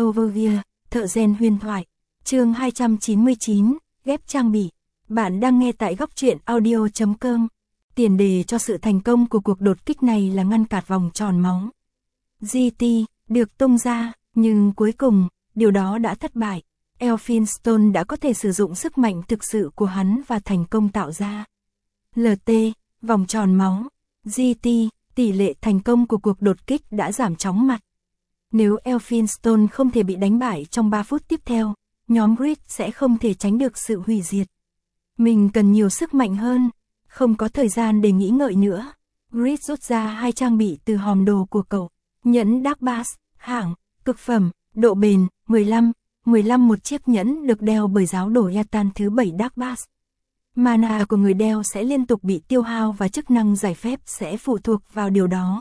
Overview, thợ rèn huyền thoại. Chương 299, ghép trang bị. Bạn đang nghe tại góc truyện audio.com. Tiền đề cho sự thành công của cuộc đột kích này là ngăn cản vòng tròn máu. GT được tung ra, nhưng cuối cùng, điều đó đã thất bại. Elphinstone đã có thể sử dụng sức mạnh thực sự của hắn và thành công tạo ra LT, vòng tròn máu. GT, tỷ lệ thành công của cuộc đột kích đã giảm chóng mặt. Nếu Elphinstone không thể bị đánh bại trong 3 phút tiếp theo, nhóm Grid sẽ không thể tránh được sự hủy diệt. Mình cần nhiều sức mạnh hơn, không có thời gian để nghĩ ngợi nữa. Grid rút ra 2 trang bị từ hòm đồ của cậu. Nhẫn Dark Bass, hạng, cực phẩm, độ bền, 15, một chiếc nhẫn được đeo bởi giáo đồ Yatan thứ 7 Dark Bass. Mana của người đeo sẽ liên tục bị tiêu hao và chức năng giải phép sẽ phụ thuộc vào điều đó.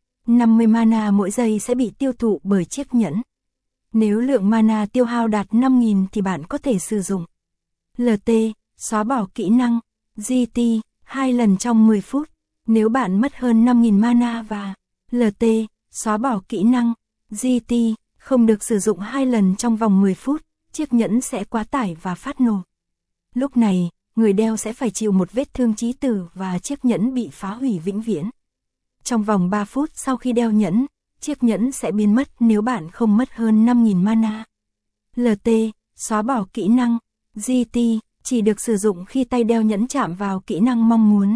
50 mana mỗi giây sẽ bị tiêu thụ bởi chiếc nhẫn. Nếu lượng mana tiêu hao đạt 5.000 thì bạn có thể sử dụng LT, xóa bỏ kỹ năng, GT, 2 lần trong 10 phút. Nếu bạn mất hơn 5.000 mana và LT, xóa bỏ kỹ năng, GT, không được sử dụng 2 lần trong vòng 10 phút, chiếc nhẫn sẽ quá tải và phát nổ. Lúc này, người đeo sẽ phải chịu một vết thương chí tử và chiếc nhẫn bị phá hủy vĩnh viễn. Trong vòng 3 phút sau khi đeo nhẫn, chiếc nhẫn sẽ biến mất nếu bạn không mất hơn 5.000 mana. LT, xóa bỏ kỹ năng, GT, chỉ được sử dụng khi tay đeo nhẫn chạm vào kỹ năng mong muốn.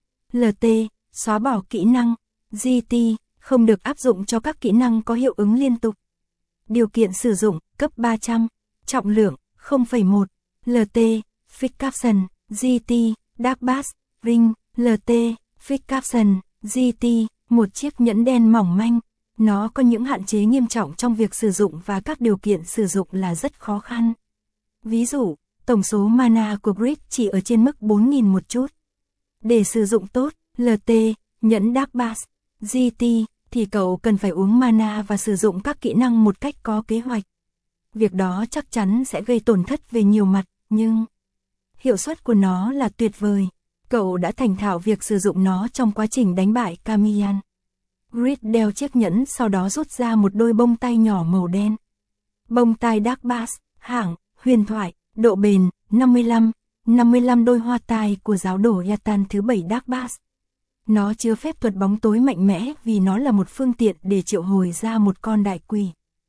LT, xóa bỏ kỹ năng, GT, không được áp dụng cho các kỹ năng có hiệu ứng liên tục. Điều kiện sử dụng, cấp 300, trọng lượng, 0,1, LT, Fix Caption, GT, Dark Bass, Ring, LT, Fix Caption, GT, một chiếc nhẫn đen mỏng manh. Nó có những hạn chế nghiêm trọng trong việc sử dụng và các điều kiện sử dụng là rất khó khăn. Ví dụ, tổng số mana của Grid chỉ ở trên mức 4.000 một chút. Để sử dụng tốt, LT, nhẫn Dark Bass, GT, thì cậu cần phải uống mana và sử dụng các kỹ năng một cách có kế hoạch. Việc đó chắc chắn sẽ gây tổn thất về nhiều mặt, nhưng hiệu suất của nó là tuyệt vời. Cậu đã thành thạo việc sử dụng nó trong quá trình đánh bại Camillan. Grid đeo chiếc nhẫn sau đó rút ra một đôi bông tai nhỏ màu đen. Bông tai Dark Bass, hạng, huyền thoại, độ bền, 55, đôi hoa tai của giáo đồ Yatan thứ 7 Dark Bass. Nó chứa phép thuật bóng tối mạnh mẽ vì nó là một phương tiện để triệu hồi ra một con đại quỷ.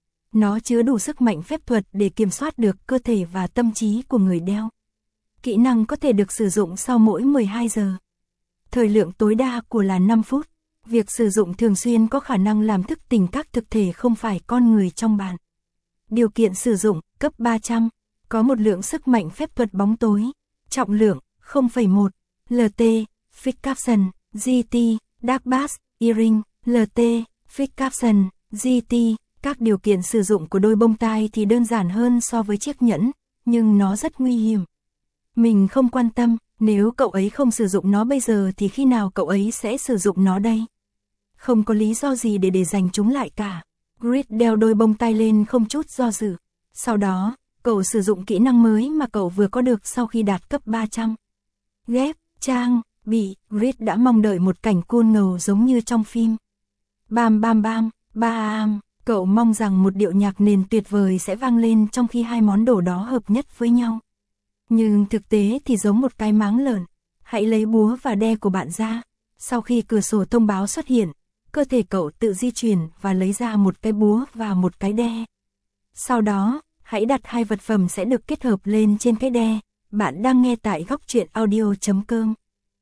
Nó chứa đủ sức mạnh phép thuật để kiểm soát được cơ thể và tâm trí của người đeo. Kỹ năng có thể được sử dụng sau mỗi 12 giờ. Thời lượng tối đa của là 5 phút. Việc sử dụng thường xuyên có khả năng làm thức tỉnh các thực thể không phải con người trong bạn. Điều kiện sử dụng, cấp 300, có một lượng sức mạnh phép thuật bóng tối, trọng lượng, 0,1, LT, Fix Caption, GT, Dark Bass, Earring, LT, Fix Caption, GT. Các điều kiện sử dụng của đôi bông tai thì đơn giản hơn so với chiếc nhẫn, nhưng nó rất nguy hiểm. Mình không quan tâm, nếu cậu ấy không sử dụng nó bây giờ thì khi nào cậu ấy sẽ sử dụng nó đây? Không có lý do gì để giành chúng lại cả. Grid đeo đôi bông tai lên không chút do dự. Sau đó, cậu sử dụng kỹ năng mới mà cậu vừa có được sau khi đạt cấp 300. Ghép, trang, bị, Grid đã mong đợi một cảnh cool ngầu giống như trong phim. Bam bam bam, bam, cậu mong rằng một điệu nhạc nền tuyệt vời sẽ vang lên trong khi hai món đồ đó hợp nhất với nhau. Nhưng thực tế thì giống một cái máng lợn. Hãy lấy búa và đe của bạn ra. Sau khi cửa sổ thông báo xuất hiện, cơ thể cậu tự di chuyển và lấy ra một cái búa và một cái đe. Sau đó, hãy đặt 2 vật phẩm sẽ được kết hợp lên trên cái đe. Bạn đang nghe tại góc truyện audio.com.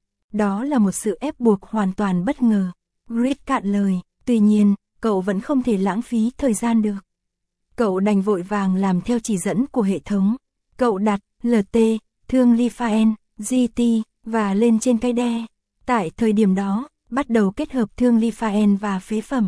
Đó là một sự ép buộc hoàn toàn bất ngờ. Grid cạn lời, tuy nhiên, cậu vẫn không thể lãng phí thời gian được. Cậu đành vội vàng làm theo chỉ dẫn của hệ thống. Cậu đặt LT, thương Lifaen, GT, và lên trên cái đe. Tại thời điểm đó, bắt đầu kết hợp thương Lifaen và phế phẩm.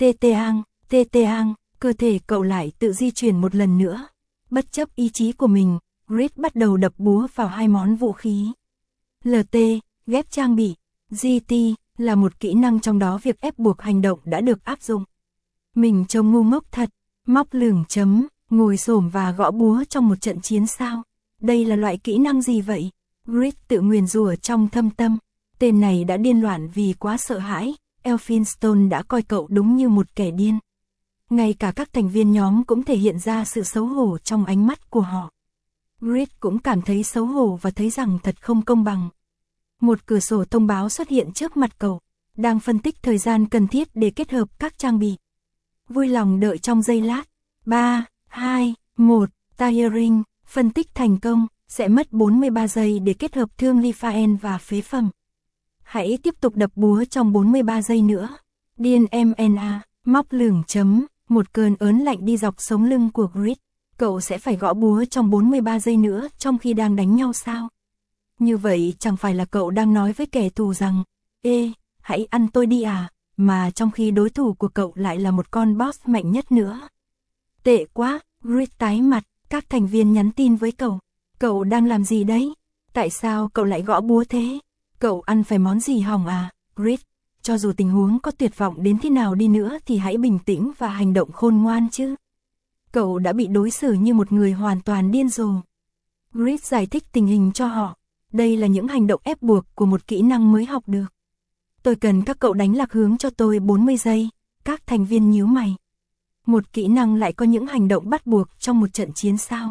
TT-ang, cơ thể cậu lại tự di chuyển một lần nữa. Bất chấp ý chí của mình, Grid bắt đầu đập búa vào 2 món vũ khí. LT, ghép trang bị. GT, là một kỹ năng trong đó việc ép buộc hành động đã được áp dụng. Mình trông ngu ngốc thật, móc lửng chấm, ngồi xổm và gõ búa trong một trận chiến sao? Đây là loại kỹ năng gì vậy? Grid tự nguyền rủa trong thâm tâm. Tên này đã điên loạn vì quá sợ hãi. Elphinstone đã coi cậu đúng như một kẻ điên. Ngay cả các thành viên nhóm cũng thể hiện ra sự xấu hổ trong ánh mắt của họ. Grid cũng cảm thấy xấu hổ và thấy rằng thật không công bằng. Một cửa sổ thông báo xuất hiện trước mặt cậu, đang phân tích thời gian cần thiết để kết hợp các trang bị. Vui lòng đợi trong giây lát. 3, 2, 1, tiring, phân tích thành công, sẽ mất 43 giây để kết hợp thương Lifaen và phế phẩm. Hãy tiếp tục đập búa trong 43 giây nữa. Điên MNA, móc lửng chấm, một cơn ớn lạnh đi dọc sống lưng của Grid. Cậu sẽ phải gõ búa trong 43 giây nữa trong khi đang đánh nhau sao? Như vậy chẳng phải là cậu đang nói với kẻ thù rằng, ê, hãy ăn tôi đi à, mà trong khi đối thủ của cậu lại là một con boss mạnh nhất nữa. Tệ quá, Grid tái mặt, các thành viên nhắn tin với cậu. Cậu đang làm gì đấy? Tại sao cậu lại gõ búa thế? Cậu ăn phải món gì hỏng à, Grid? Cho dù tình huống có tuyệt vọng đến thế nào đi nữa thì hãy bình tĩnh và hành động khôn ngoan chứ. Cậu đã bị đối xử như một người hoàn toàn điên rồ. Grid giải thích tình hình cho họ. Đây là những hành động ép buộc của một kỹ năng mới học được. Tôi cần các cậu đánh lạc hướng cho tôi 40 giây. Các thành viên nhíu mày. Một kỹ năng lại có những hành động bắt buộc trong một trận chiến sao?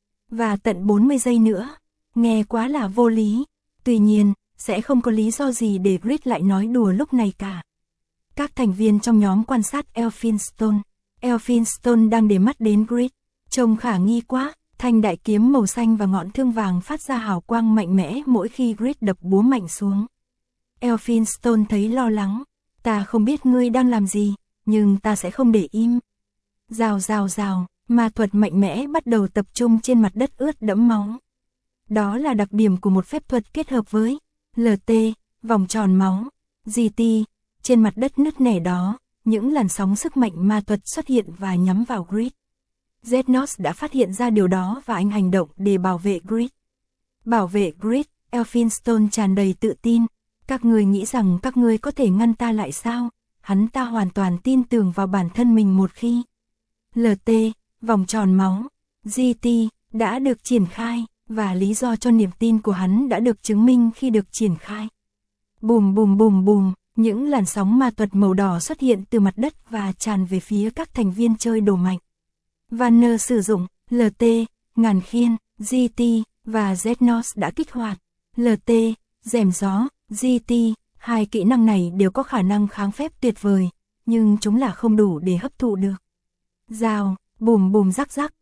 Và tận 40 giây nữa. Nghe quá là vô lý. Tuy nhiên, sẽ không có lý do gì để Grid lại nói đùa lúc này cả. Các thành viên trong nhóm quan sát Elphinstone. Elphinstone đang để mắt đến Grid. Trông khả nghi quá, thanh đại kiếm màu xanh và ngọn thương vàng phát ra hào quang mạnh mẽ mỗi khi Grid đập búa mạnh xuống. Elphinstone thấy lo lắng. Ta không biết ngươi đang làm gì, nhưng ta sẽ không để im. Rào rào rào, ma thuật mạnh mẽ bắt đầu tập trung trên mặt đất ướt đẫm máu. Đó là đặc điểm của một phép thuật kết hợp với LT, vòng tròn máu, GT, trên mặt đất nứt nẻ đó. Những làn sóng sức mạnh ma thuật xuất hiện và nhắm vào Grid. Zednos đã phát hiện ra điều đó và anh hành động để bảo vệ Grid. Bảo vệ Grid, Elphinstone tràn đầy tự tin. Các ngươi nghĩ rằng các ngươi có thể ngăn ta lại sao? Hắn ta hoàn toàn tin tưởng vào bản thân mình một khi LT, vòng tròn máu, GT, đã được triển khai, và lý do cho niềm tin của hắn đã được chứng minh khi được triển khai. Bùm bùm bùm bùm. Những làn sóng ma thuật màu đỏ xuất hiện từ mặt đất và tràn về phía các thành viên chơi đồ mạnh. Vanner sử dụng LT, ngàn khiên, GT, và Zednos đã kích hoạt LT, rèm gió, GT. Hai kỹ năng này đều có khả năng kháng phép tuyệt vời, nhưng chúng là không đủ để hấp thụ được. Rào, bùm bùm rắc rắc,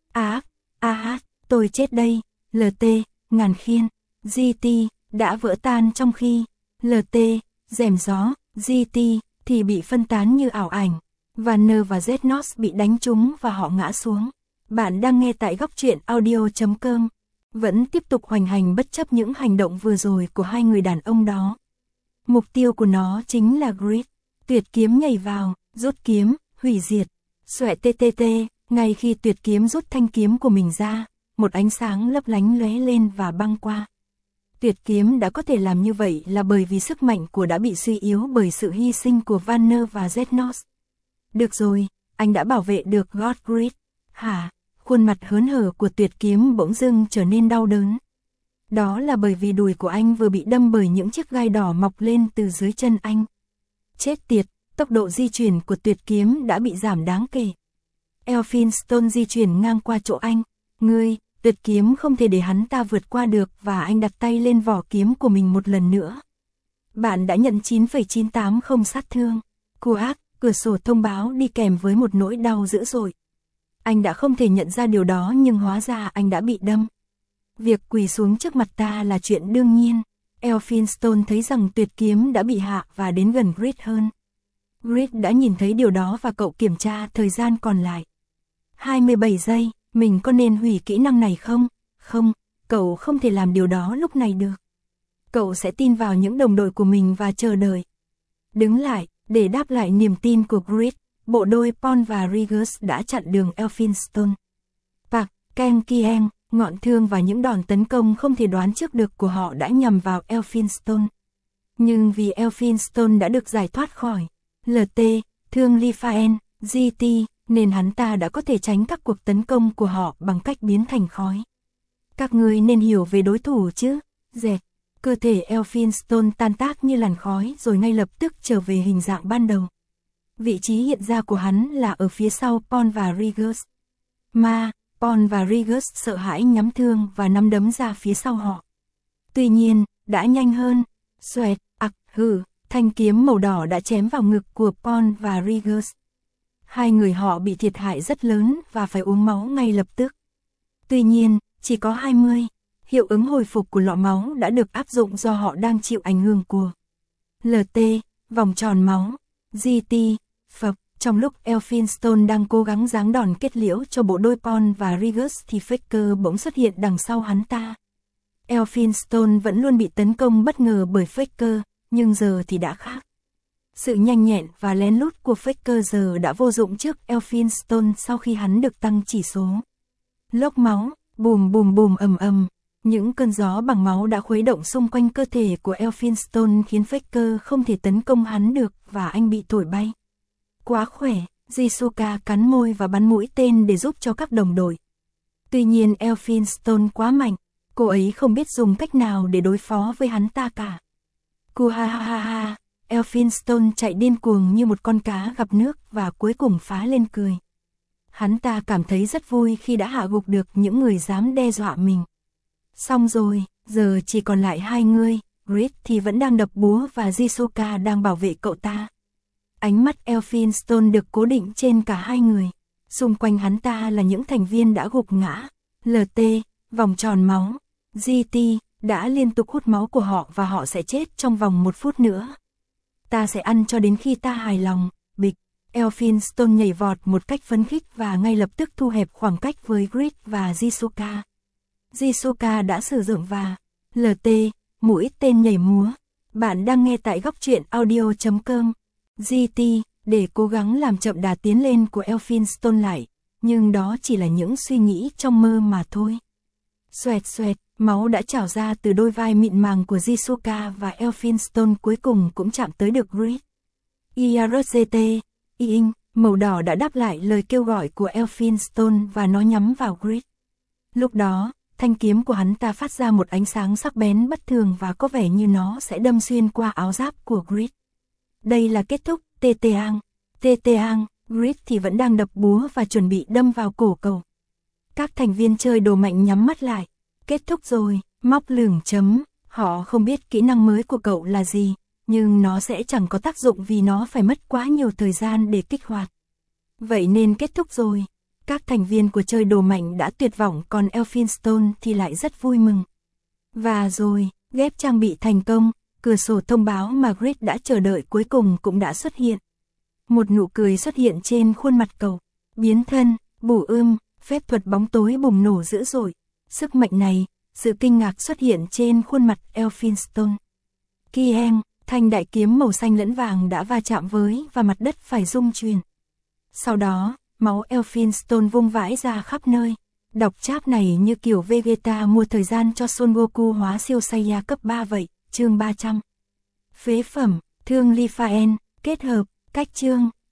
tôi chết đây. LT, ngàn khiên, GT, đã vỡ tan trong khi LT, rèm gió, GT, thì bị phân tán như ảo ảnh. Vanner và Zednos bị đánh trúng và họ ngã xuống. Bạn đang nghe tại góc truyện audio.com. Vẫn tiếp tục hoành hành bất chấp những hành động vừa rồi của hai người đàn ông đó. Mục tiêu của nó chính là Grid. Tuyệt kiếm nhảy vào, rút kiếm, hủy diệt. Xoẹ TTT, ngay khi tuyệt kiếm rút thanh kiếm của mình ra, một ánh sáng lấp lánh lóe lên và băng qua. Tuyệt kiếm đã có thể làm như vậy là bởi vì sức mạnh của đã bị suy yếu bởi sự hy sinh của Vanner và Zednos. Được rồi, anh đã bảo vệ được God Grid. Hả? Khuôn mặt hớn hở của tuyệt kiếm bỗng dưng trở nên đau đớn. Đó là bởi vì đùi của anh vừa bị đâm bởi những chiếc gai đỏ mọc lên từ dưới chân anh. Chết tiệt, tốc độ di chuyển của tuyệt kiếm đã bị giảm đáng kể. Elphinstone di chuyển ngang qua chỗ anh. Ngươi, tuyệt kiếm không thể để hắn ta vượt qua được và anh đặt tay lên vỏ kiếm của mình một lần nữa. Bạn đã nhận 9,980 sát thương. Cua ác, cửa sổ thông báo đi kèm với một nỗi đau dữ dội. Anh đã không thể nhận ra điều đó nhưng hóa ra anh đã bị đâm. Việc quỳ xuống trước mặt ta là chuyện đương nhiên. Elphinstone thấy rằng tuyệt kiếm đã bị hạ và đến gần Grid hơn. Grid đã nhìn thấy điều đó và cậu kiểm tra thời gian còn lại. 27 giây, mình có nên hủy kỹ năng này không? Không, cậu không thể làm điều đó lúc này được. Cậu sẽ tin vào những đồng đội của mình và chờ đợi. Đứng lại, để đáp lại niềm tin của Grid, bộ đôi Paul và Rigus đã chặn đường Elphinstone. Park, Kang Kieng, ngọn thương và những đòn tấn công không thể đoán trước được của họ đã nhằm vào Elphinstone. Nhưng vì Elphinstone đã được giải thoát khỏi LT, thương Lifaen, GT, nên hắn ta đã có thể tránh các cuộc tấn công của họ bằng cách biến thành khói. Các ngươi nên hiểu về đối thủ chứ, dẹt. Cơ thể Elphinstone tan tác như làn khói rồi ngay lập tức trở về hình dạng ban đầu. Vị trí hiện ra của hắn là ở phía sau Paul và Regis. Paul và Regis sợ hãi nhắm thương và nắm đấm ra phía sau họ. Tuy nhiên, đã nhanh hơn. Xoẹt, thanh kiếm màu đỏ đã chém vào ngực của Paul và Regis. Hai người họ bị thiệt hại rất lớn và phải uống máu ngay lập tức. Tuy nhiên, chỉ có 20. Hiệu ứng hồi phục của lọ máu đã được áp dụng do họ đang chịu ảnh hưởng của LT, vòng tròn máu, GT, phập. Trong lúc Elphinstone đang cố gắng giáng đòn kết liễu cho bộ đôi Paul và Regis thì Faker bỗng xuất hiện đằng sau hắn ta. Elphinstone vẫn luôn bị tấn công bất ngờ bởi Faker, nhưng giờ thì đã khác. Sự nhanh nhẹn và lén lút của Faker giờ đã vô dụng trước Elphinstone sau khi hắn được tăng chỉ số. Lốc máu, bùm bùm bùm ầm ầm. Những cơn gió bằng máu đã khuấy động xung quanh cơ thể của Elphinstone khiến Faker không thể tấn công hắn được và anh bị thổi bay. Quá khỏe, Jisuka cắn môi và bắn mũi tên để giúp cho các đồng đội. Tuy nhiên Elphinstone quá mạnh, cô ấy không biết dùng cách nào để đối phó với hắn ta cả. Ha. Elphinstone chạy điên cuồng như một con cá gặp nước và cuối cùng phá lên cười. Hắn ta cảm thấy rất vui khi đã hạ gục được những người dám đe dọa mình. Xong rồi, giờ chỉ còn lại hai người, Grit thì vẫn đang đập búa và Jisuka đang bảo vệ cậu ta. Ánh mắt Elphinstone được cố định trên cả hai người. Xung quanh hắn ta là những thành viên đã gục ngã. LT, vòng tròn máu, GT, đã liên tục hút máu của họ và họ sẽ chết trong vòng 1 phút nữa. Ta sẽ ăn cho đến khi ta hài lòng, bịch. Elphinstone nhảy vọt một cách phấn khích và ngay lập tức thu hẹp khoảng cách với Grit và Jisuka. Jisuka đã sử dụng và LT, mũi tên nhảy múa. Bạn đang nghe tại góc truyện audio.com. GT, để cố gắng làm chậm đà tiến lên của Elphinstone lại, nhưng đó chỉ là những suy nghĩ trong mơ mà thôi. Xoẹt, máu đã trào ra từ đôi vai mịn màng của Jisuka và Elphinstone cuối cùng cũng chạm tới được Grit. IRGT, màu đỏ đã đáp lại lời kêu gọi của Elphinstone và nó nhắm vào Grit. Lúc đó, thanh kiếm của hắn ta phát ra một ánh sáng sắc bén bất thường và có vẻ như nó sẽ đâm xuyên qua áo giáp của Grit. Đây là kết thúc, Teteang, Grit thì vẫn đang đập búa và chuẩn bị đâm vào cổ cậu. Các thành viên chơi đồ mạnh nhắm mắt lại. Kết thúc rồi, móc lửng chấm. Họ không biết kỹ năng mới của cậu là gì, nhưng nó sẽ chẳng có tác dụng vì nó phải mất quá nhiều thời gian để kích hoạt. Vậy nên kết thúc rồi. Các thành viên của chơi đồ mạnh đã tuyệt vọng còn Elphinstone thì lại rất vui mừng. Và rồi, ghép trang bị thành công, cửa sổ thông báo mà Grit đã chờ đợi cuối cùng cũng đã xuất hiện. Một nụ cười xuất hiện trên khuôn mặt cậu. Biến thân, bù phép thuật bóng tối bùng nổ dữ dội. Sức mạnh này, sự kinh ngạc xuất hiện trên khuôn mặt Elphinstone. Kieng, thanh đại kiếm màu xanh lẫn vàng đã va chạm với và mặt đất phải rung chuyển. Sau đó, máu Elphinstone vung vãi ra khắp nơi. Đọc cháp này như kiểu Vegeta mua thời gian cho Son Goku hóa siêu Saiyan cấp 3 vậy. Chương 300. Phế phẩm, thương Lifaen, kết hợp, cách chương.